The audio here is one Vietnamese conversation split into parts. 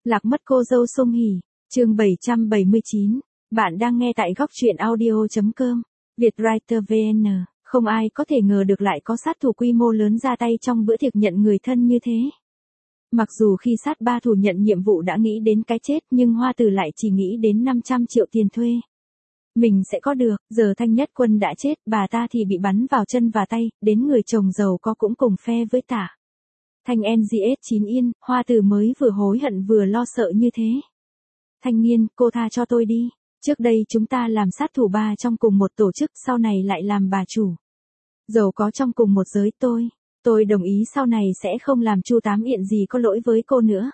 Lạc mất cô dâu Song Hỷ, chương 779. Bạn đang nghe tại góc truyện audio.com. Vietwriter VN, không ai có thể ngờ được lại có sát thủ quy mô lớn ra tay trong bữa tiệc nhận người thân như thế. Mặc dù khi sát ba thủ nhận nhiệm vụ đã nghĩ đến cái chết nhưng Hoa Tử lại chỉ nghĩ đến 500 triệu tiền thuê. Mình sẽ có được, giờ Thanh Nhất Quân đã chết, bà ta thì bị bắn vào chân và tay, đến người chồng giàu có cũng cùng phe với Tả Thanh NGS 9 Yên, Hoa Tử mới vừa hối hận vừa lo sợ như thế. Thanh niên, cô tha cho tôi đi. Trước đây chúng ta làm sát thủ ba trong cùng một tổ chức, sau này lại làm bà chủ. Giàu có trong cùng một giới tôi đồng ý sau này sẽ không làm Chu Tám Yện gì có lỗi với cô nữa.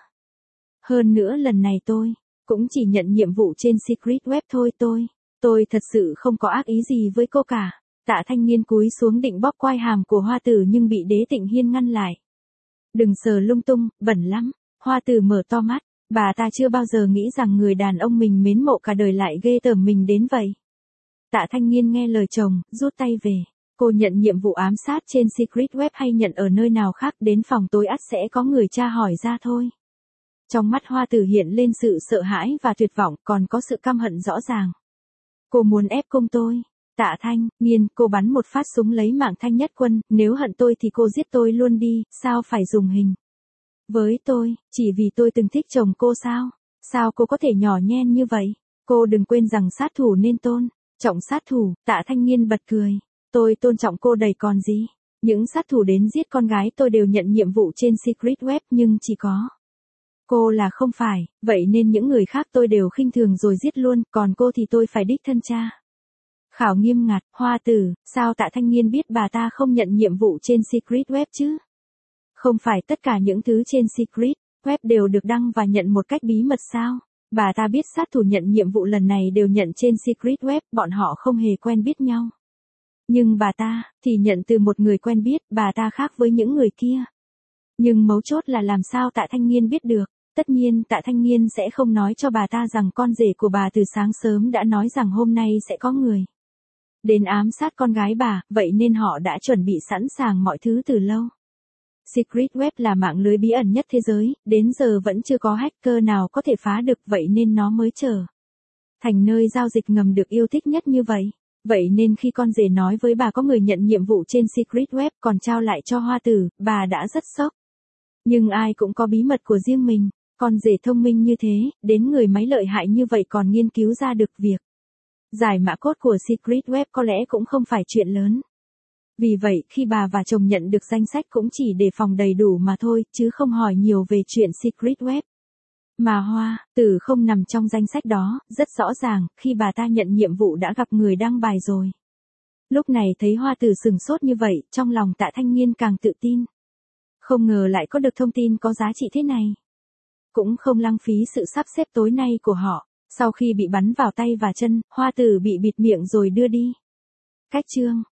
Hơn nữa lần này tôi cũng chỉ nhận nhiệm vụ trên Secret Web thôi tôi thật sự không có ác ý gì với cô cả. Tạ Thanh Niên cúi xuống định bóp quai hàm của Hoa Tử nhưng bị Đế Tịnh Hiên ngăn lại. Đừng sờ lung tung, bẩn lắm. Hoa Tử mở to mắt, bà ta chưa bao giờ nghĩ rằng người đàn ông mình mến mộ cả đời lại ghê tởm mình đến vậy. Tạ Thanh Niên nghe lời chồng, rút tay về. Cô nhận nhiệm vụ ám sát trên Secret Web hay nhận ở nơi nào khác, đến phòng tối ắt sẽ có người tra hỏi ra thôi. Trong mắt Hoa Tử hiện lên sự sợ hãi và tuyệt vọng, còn có sự căm hận rõ ràng. Cô muốn ép cung tôi. Tạ Thanh Niên, cô bắn một phát súng lấy mạng Thanh Nhất Quân, nếu hận tôi thì cô giết tôi luôn đi, sao phải dùng hình với tôi, chỉ vì tôi từng thích chồng cô sao? Sao cô có thể nhỏ nhen như vậy? Cô đừng quên rằng sát thủ nên tôn trọng sát thủ. Tạ Thanh Niên bật cười. Tôi tôn trọng cô đầy còn gì. Những sát thủ đến giết con gái tôi đều nhận nhiệm vụ trên Secret Web nhưng chỉ có cô là không phải, vậy nên những người khác tôi đều khinh thường rồi giết luôn, còn cô thì tôi phải đích thân tra khảo nghiêm ngặt. Hoa Tử, sao Tạ Thanh Niên biết bà ta không nhận nhiệm vụ trên Secret Web chứ? Không phải tất cả những thứ trên Secret Web đều được đăng và nhận một cách bí mật sao? Bà ta biết sát thủ nhận nhiệm vụ lần này đều nhận trên Secret Web, bọn họ không hề quen biết nhau. Nhưng bà ta thì nhận từ một người quen biết, bà ta khác với những người kia. Nhưng mấu chốt là làm sao Tạ Thanh Niên biết được? Tất nhiên Tạ Thanh Niên sẽ không nói cho bà ta rằng con rể của bà từ sáng sớm đã nói rằng hôm nay sẽ có người đến ám sát con gái bà, vậy nên họ đã chuẩn bị sẵn sàng mọi thứ từ lâu. Secret Web là mạng lưới bí ẩn nhất thế giới, đến giờ vẫn chưa có hacker nào có thể phá được, vậy nên nó mới trở thành nơi giao dịch ngầm được yêu thích nhất như vậy. Vậy nên khi con rể nói với bà có người nhận nhiệm vụ trên Secret Web còn trao lại cho Hoa Tử, bà đã rất sốc. Nhưng ai cũng có bí mật của riêng mình, con rể thông minh như thế, đến người máy lợi hại như vậy còn nghiên cứu ra được việc giải mã code của Secret Web có lẽ cũng không phải chuyện lớn. Vì vậy khi bà và chồng nhận được danh sách cũng chỉ đề phòng đầy đủ mà thôi, chứ không hỏi nhiều về chuyện Secret Web. Mà Hoa Tử không nằm trong danh sách đó, rất rõ ràng, khi bà ta nhận nhiệm vụ đã gặp người đăng bài rồi. Lúc này thấy Hoa Tử sừng sốt như vậy, trong lòng Tạ Thanh Niên càng tự tin. Không ngờ lại có được thông tin có giá trị thế này. Cũng không lãng phí sự sắp xếp tối nay của họ. Sau khi bị bắn vào tay và chân, Hoa Tử bị bịt miệng rồi đưa đi cách chương.